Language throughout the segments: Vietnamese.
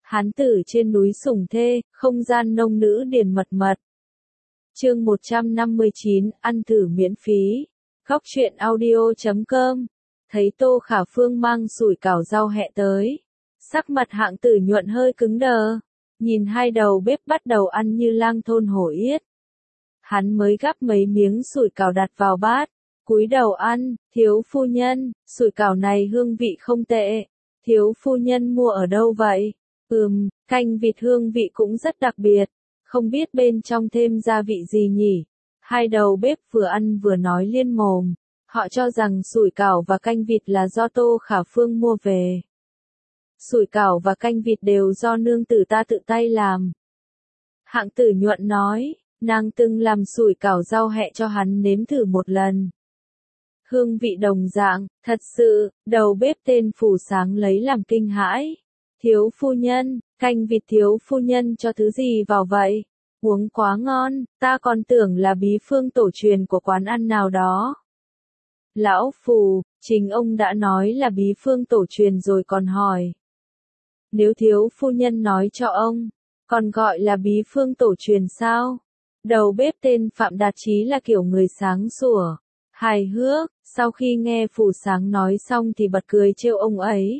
Hán tử trên núi sủng thê, không gian nông nữ điền mật mật. Chương 159, ăn thử miễn phí. Góc truyện audio.com. Thấy Tô Khả Phương mang sủi cảo rau hẹ tới. Sắc mặt Hạng Tử Nhuận hơi cứng đờ. Nhìn hai đầu bếp bắt đầu ăn như lang thôn hổ yết. Hắn mới gắp mấy miếng sủi cảo đặt vào bát. Cúi đầu ăn, thiếu phu nhân, sủi cảo này hương vị không tệ. Thiếu phu nhân mua ở đâu vậy? Canh vịt hương vị cũng rất đặc biệt. Không biết bên trong thêm gia vị gì nhỉ? Hai đầu bếp vừa ăn vừa nói liên mồm. Họ cho rằng sủi cảo và canh vịt là do Tô Khả Phương mua về. Sủi cảo và canh vịt đều do nương tử ta tự tay làm. Hạng Tử Nhuận nói, nàng từng làm sủi cảo rau hẹ cho hắn nếm thử một lần. Hương vị đồng dạng, thật sự, đầu bếp tên Phủ Sáng lấy làm kinh hãi. Thiếu phu nhân, canh vịt thiếu phu nhân cho thứ gì vào vậy? Uống quá ngon, ta còn tưởng là bí phương tổ truyền của quán ăn nào đó. Lão Phù, chính ông đã nói là bí phương tổ truyền rồi còn hỏi. Nếu thiếu phu nhân nói cho ông, còn gọi là bí phương tổ truyền sao? Đầu bếp tên Phạm Đạt Chí là kiểu người sáng sủa, hài hước, sau khi nghe Phủ Sáng nói xong thì bật cười trêu ông ấy.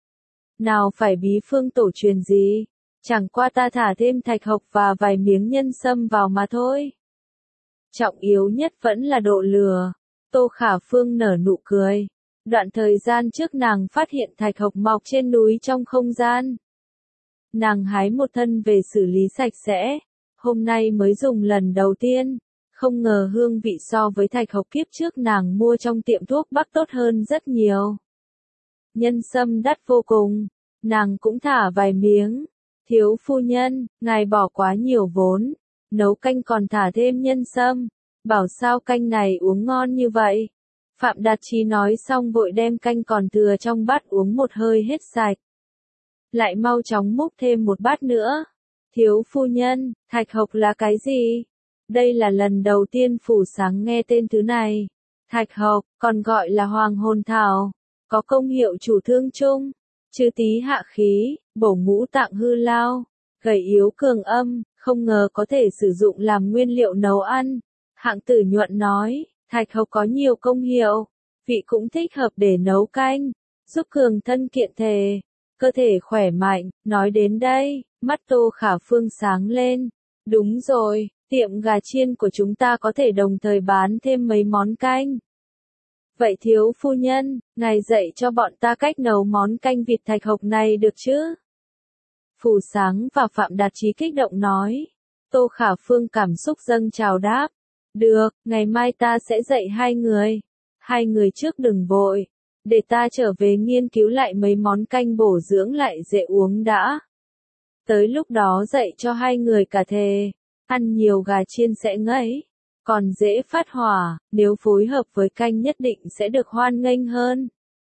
Nào phải bí phương tổ truyền gì, chẳng qua ta thả thêm thạch hộc và vài miếng nhân sâm vào mà thôi. Trọng yếu nhất vẫn là độ lừa. Tô Khả Phương nở nụ cười. Đoạn thời gian trước nàng phát hiện thạch hộc mọc trên núi trong không gian. Nàng hái một thân về xử lý sạch sẽ. Hôm nay mới dùng lần đầu tiên. Không ngờ hương vị so với thạch hộc kiếp trước nàng mua trong tiệm thuốc bắc tốt hơn rất nhiều. Nhân sâm đắt vô cùng. Nàng cũng thả vài miếng. Thiếu phu nhân, ngài bỏ quá nhiều vốn. Nấu canh còn thả thêm nhân sâm. Bảo sao canh này uống ngon như vậy. Phạm Đạt Chí nói xong vội đem canh còn thừa trong bát uống một hơi hết sạch. Lại mau chóng múc thêm một bát nữa. Thiếu phu nhân, thạch hộc là cái gì? Đây là lần đầu tiên Phủ Sáng nghe tên thứ này. Thạch hộc, còn gọi là hoàng hồn thảo. Có công hiệu chủ thương chung. Trừ tí hạ khí, bổ ngũ tạng hư lao. Gầy yếu cường âm, không ngờ có thể sử dụng làm nguyên liệu nấu ăn. Hạng Tử Nhuận nói, thạch hộc có nhiều công hiệu, vị cũng thích hợp để nấu canh, giúp cường thân kiện thể, cơ thể khỏe mạnh. Nói đến đây, mắt Tô Khả Phương sáng lên. Đúng rồi, tiệm gà chiên của chúng ta có thể đồng thời bán thêm mấy món canh. Vậy thiếu phu nhân, ngài dạy cho bọn ta cách nấu món canh vịt thạch hộc này được chứ? Phủ Sáng và Phạm Đạt Chí kích động nói. Tô Khả Phương cảm xúc dâng trào đáp. Được, ngày mai ta sẽ dạy hai người. Hai người trước đừng vội. Để ta trở về nghiên cứu lại mấy món canh bổ dưỡng lại dễ uống đã. Tới lúc đó dạy cho hai người cả thề. Ăn nhiều gà chiên sẽ ngấy. Còn dễ phát hỏa, nếu phối hợp với canh nhất định sẽ được hoan nghênh hơn.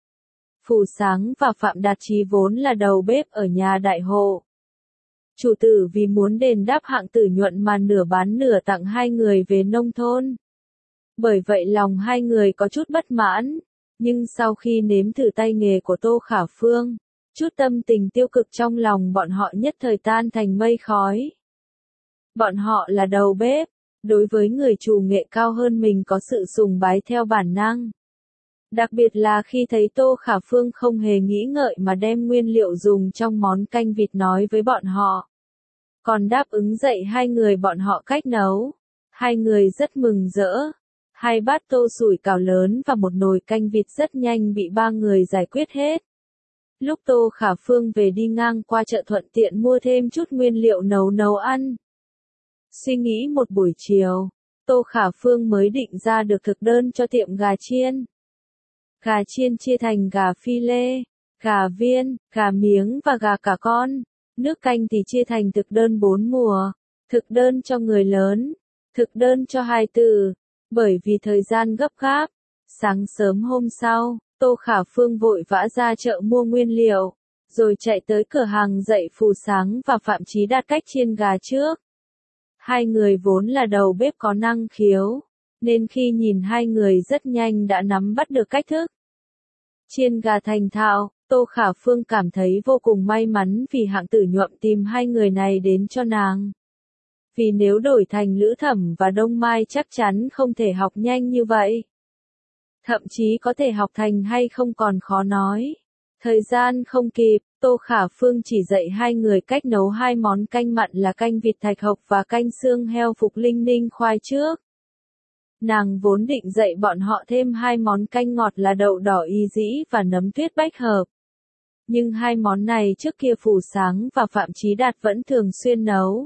Phủ Sáng và Phạm Đạt Chí vốn là đầu bếp ở nhà đại hộ. Chủ tử vì muốn đền đáp Hạng Tử Nhuận mà nửa bán nửa tặng hai người về nông thôn. Bởi vậy lòng hai người có chút bất mãn, nhưng sau khi nếm thử tay nghề của Tô Khả Phương, chút tâm tình tiêu cực trong lòng bọn họ nhất thời tan thành mây khói. Bọn họ là đầu bếp, đối với người chủ nghệ cao hơn mình có sự sùng bái theo bản năng. Đặc biệt là khi thấy Tô Khả Phương không hề nghĩ ngợi mà đem nguyên liệu dùng trong món canh vịt nói với bọn họ. Còn đáp ứng dạy hai người bọn họ cách nấu. Hai người rất mừng rỡ. Hai bát tô sủi cảo lớn và một nồi canh vịt rất nhanh bị ba người giải quyết hết. Lúc Tô Khả Phương về đi ngang qua chợ thuận tiện mua thêm chút nguyên liệu nấu ăn. Suy nghĩ một buổi chiều, Tô Khả Phương mới định ra được thực đơn cho tiệm gà chiên. Gà chiên chia thành gà phi lê, gà viên, gà miếng và gà cả con. Nước canh thì chia thành thực đơn 4 mùa, thực đơn cho người lớn, thực đơn cho hài tử. Bởi vì thời gian gấp gáp, sáng sớm hôm sau, Tô Khả Phương vội vã ra chợ mua nguyên liệu, rồi chạy tới cửa hàng dạy Phủ Sáng và Phạm Chí Đạt cách chiên gà trước. Hai người vốn là đầu bếp có năng khiếu, nên khi nhìn hai người rất nhanh đã nắm bắt được cách thức chiên gà thành thạo. Tô Khả Phương cảm thấy vô cùng may mắn vì Hạng Tử Nhuận tìm hai người này đến cho nàng. Vì nếu đổi thành Lữ Thẩm và Đông Mai chắc chắn không thể học nhanh như vậy. Thậm chí có thể học thành hay không còn khó nói. Thời gian không kịp, Tô Khả Phương chỉ dạy hai người cách nấu hai món canh mặn là canh vịt thạch hộc và canh xương heo Phục Linh Ninh khoai trước. Nàng vốn định dạy bọn họ thêm hai món canh ngọt là đậu đỏ y dĩ và nấm tuyết bách hợp. Nhưng hai món này trước kia Phủ Sáng và Phạm Chí Đạt vẫn thường xuyên nấu.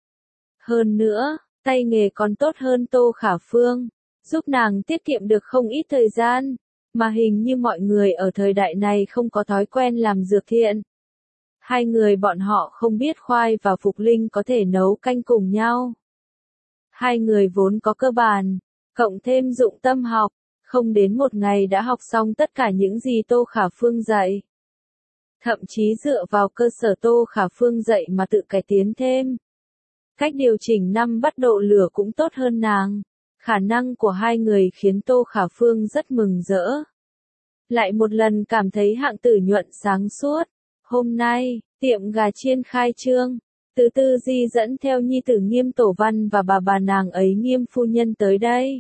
Hơn nữa, tay nghề còn tốt hơn Tô Khả Phương, giúp nàng tiết kiệm được không ít thời gian, mà hình như mọi người ở thời đại này không có thói quen làm dược thiện. Hai người bọn họ không biết Khoai và Phục Linh có thể nấu canh cùng nhau. Hai người vốn có cơ bản, cộng thêm dụng tâm học, không đến một ngày đã học xong tất cả những gì Tô Khả Phương dạy. Thậm chí dựa vào cơ sở Tô Khả Phương dạy mà tự cải tiến thêm. Cách điều chỉnh năm bắt độ lửa cũng tốt hơn nàng. Khả năng của hai người khiến Tô Khả Phương rất mừng rỡ. Lại một lần cảm thấy Hạng Tử Nhuận sáng suốt. Hôm nay, tiệm gà chiên khai trương. Từ Tư Di dẫn theo nhi tử Nghiêm Tổ Văn và bà nàng ấy Nghiêm phu nhân tới đây.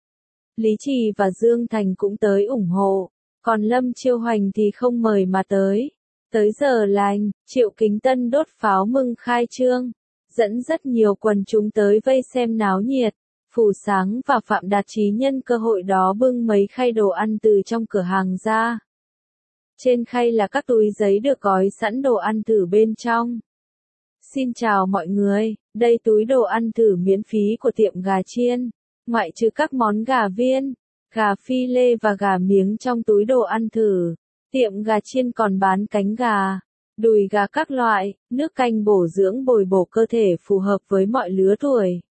Lý Trì và Dương Thành cũng tới ủng hộ. Còn Lâm Chiêu Hoành thì không mời mà tới. Tới giờ lành, Triệu Kính Tân đốt pháo mừng khai trương. Dẫn rất nhiều quần chúng tới vây xem náo nhiệt. Phủ Sáng và Phạm Đạt Chí nhân cơ hội đó bưng mấy khay đồ ăn từ trong cửa hàng ra. Trên khay là các túi giấy được gói sẵn đồ ăn thử bên trong. Xin chào mọi người, đây túi đồ ăn thử miễn phí của tiệm gà chiên. Ngoại trừ các món gà viên, gà phi lê và gà miếng trong túi đồ ăn thử, tiệm gà chiên còn bán cánh gà, đùi gà các loại, nước canh bổ dưỡng bồi bổ cơ thể phù hợp với mọi lứa tuổi.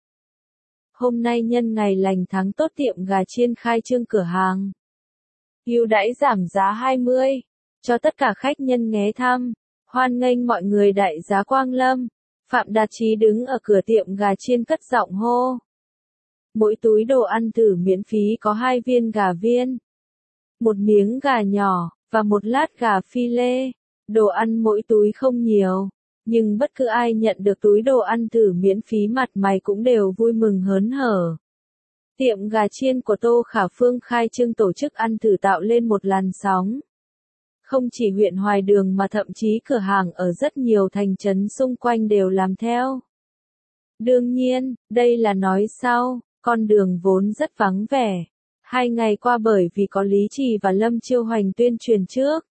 Hôm nay nhân ngày lành tháng tốt tiệm gà chiên khai trương cửa hàng. Ưu đãi giảm giá 20 cho tất cả khách nhân ghé thăm. Hoan nghênh mọi người đại giá quang lâm. Phạm Đạt Chí đứng ở cửa tiệm gà chiên cất giọng hô. Mỗi túi đồ ăn thử miễn phí có 2 viên gà viên, một miếng gà nhỏ, và một lát gà phi lê. Đồ ăn mỗi túi không nhiều, nhưng bất cứ ai nhận được túi đồ ăn thử miễn phí mặt mày cũng đều vui mừng hớn hở. Tiệm gà chiên của Tô Khả Phương khai trương tổ chức ăn thử tạo lên một làn sóng. Không chỉ huyện Hoài Đường mà thậm chí cửa hàng ở rất nhiều thành trấn xung quanh đều làm theo. Đương nhiên, đây là nói sau, con đường vốn rất vắng vẻ. 2 ngày qua bởi vì có Lý Trì và Lâm Chiêu Hoành tuyên truyền trước,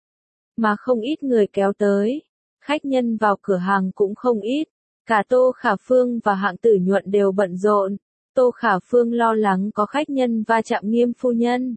mà không ít người kéo tới. Khách nhân vào cửa hàng cũng không ít. Cả Tô Khả Phương và Hạng Tử Nhuận đều bận rộn. Tô Khả Phương lo lắng có khách nhân va chạm Nghiêm phu nhân.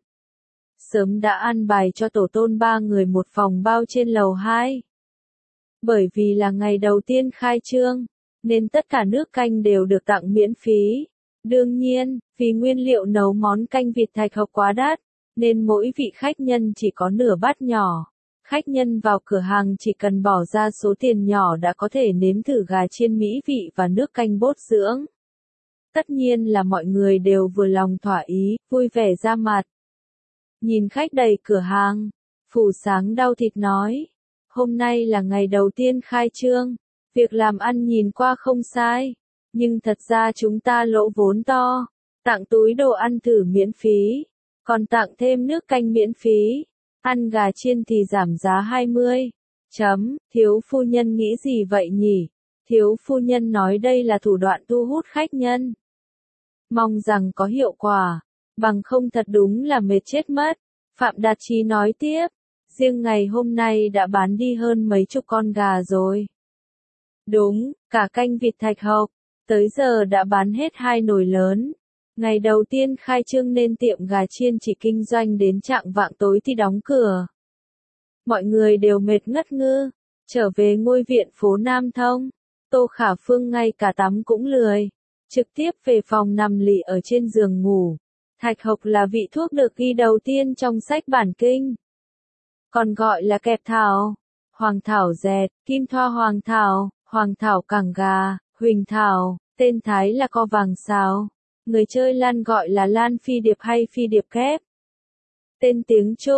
Sớm đã an bài cho tổ tôn 3 người một phòng bao trên lầu 2. Bởi vì là ngày đầu tiên khai trương, nên tất cả nước canh đều được tặng miễn phí. Đương nhiên, vì nguyên liệu nấu món canh vịt thạch hộc quá đắt, nên mỗi vị khách nhân chỉ có nửa bát nhỏ. Khách nhân vào cửa hàng chỉ cần bỏ ra số tiền nhỏ đã có thể nếm thử gà chiên mỹ vị và nước canh bốt dưỡng. Tất nhiên là mọi người đều vừa lòng thỏa ý, vui vẻ ra mặt. Nhìn khách đầy cửa hàng, Phủ Sáng đau thịt nói, hôm nay là ngày đầu tiên khai trương, việc làm ăn nhìn qua không sai, nhưng thật ra chúng ta lỗ vốn to, tặng túi đồ ăn thử miễn phí, còn tặng thêm nước canh miễn phí, ăn gà chiên thì giảm giá 20. Thiếu phu nhân nghĩ gì vậy nhỉ? Thiếu phu nhân nói đây là thủ đoạn thu hút khách nhân. Mong rằng có hiệu quả, bằng không thật đúng là mệt chết mất. Phạm Đạt Chí nói tiếp, riêng ngày hôm nay đã bán đi hơn mấy chục con gà rồi. Đúng, cả canh vịt thạch hộc, tới giờ đã bán hết 2 nồi lớn. Ngày đầu tiên khai trương nên tiệm gà chiên chỉ kinh doanh đến chạng vạng tối thì đóng cửa. Mọi người đều mệt ngất ngư, trở về ngôi viện phố Nam Thông. Tô Khả Phương ngay cả tắm cũng lười, trực tiếp về phòng nằm lì ở trên giường ngủ. Thạch hộc là vị thuốc được ghi đầu tiên trong sách bản kinh. Còn gọi là kẹp thảo, hoàng thảo dẹt, kim thoa hoàng thảo cẳng gà, huỳnh thảo, tên Thái là co vàng sáo. Người chơi lan gọi là lan phi điệp hay phi điệp kép. Tên tiếng Trung,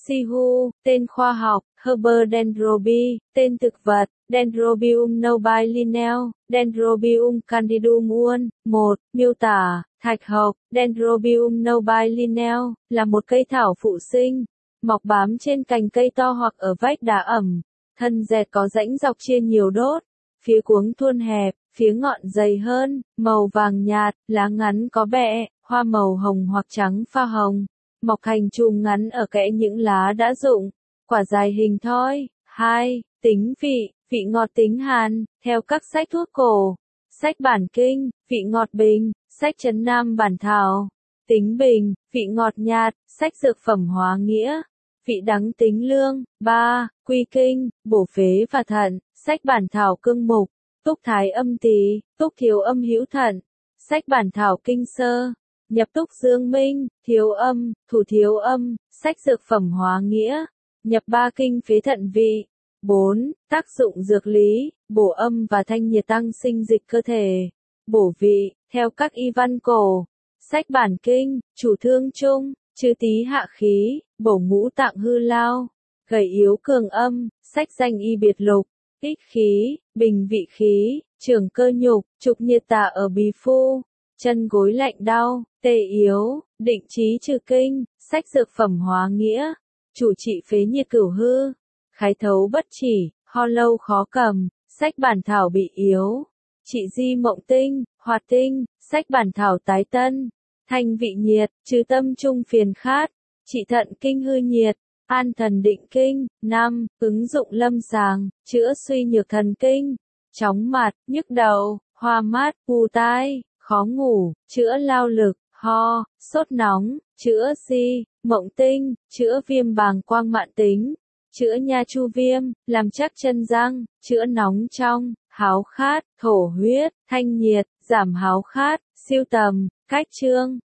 Sihu, tên khoa học, Heber dendrobi, tên thực vật, Dendrobium nobilineo, Dendrobium candidum Ull. 1. Miêu tả, thạch hộc, Dendrobium nobilineo, là một cây thảo phụ sinh, mọc bám trên cành cây to hoặc ở vách đá ẩm, thân dẹt có rãnh dọc chia nhiều đốt, phía cuống thuôn hẹp, phía ngọn dày hơn, màu vàng nhạt, lá ngắn có bẹ, hoa màu hồng hoặc trắng pha hồng, mọc hành chùm ngắn ở kẽ những lá đã rụng, quả dài hình thoi. 2. Tính vị, vị ngọt tính hàn, theo các sách thuốc cổ, sách bản kinh, vị ngọt bình, sách Trấn Nam bản thảo, tính bình, vị ngọt nhạt, sách dược phẩm hóa nghĩa, vị đắng tính lương. 3. Quy kinh, bổ phế và thận, sách bản thảo cương mục, túc thái âm tỳ, túc thiếu âm hữu thận, sách bản thảo kinh sơ, nhập túc dương minh, thiếu âm, thủ thiếu âm, sách dược phẩm hóa nghĩa, nhập ba kinh phế thận vị. 4. Tác dụng dược lý, bổ âm và thanh nhiệt tăng sinh dịch cơ thể, bổ vị, theo các y văn cổ, sách bản kinh, chủ thương trung, trừ tý hạ khí, bổ ngũ tạng hư lao, gầy yếu cường âm, sách danh y biệt lục, ích khí, bình vị khí, trưởng cơ nhục, trục nhiệt tả ở bì phu, chân gối lạnh đau, tê yếu, định trí trừ kinh, sách dược phẩm hóa nghĩa, chủ trị phế nhiệt cửu hư, khái thấu bất chỉ, ho lâu khó cầm, sách bản thảo bị yếu, trị di mộng tinh, hoạt tinh, sách bản thảo tái tân, thanh vị nhiệt, trừ tâm trung phiền khát, trị thận kinh hư nhiệt, an thần định kinh. 5. Ứng dụng lâm sàng, chữa suy nhược thần kinh, chóng mặt, nhức đầu, hoa mắt, ù tai, khó ngủ, chữa lao lực, ho, sốt nóng, chữa si, mộng tinh, chữa viêm bàng quang mạn tính, chữa nha chu viêm, làm chắc chân răng, chữa nóng trong, háo khát, thổ huyết, thanh nhiệt, giảm háo khát, siêu tầm, cách chương.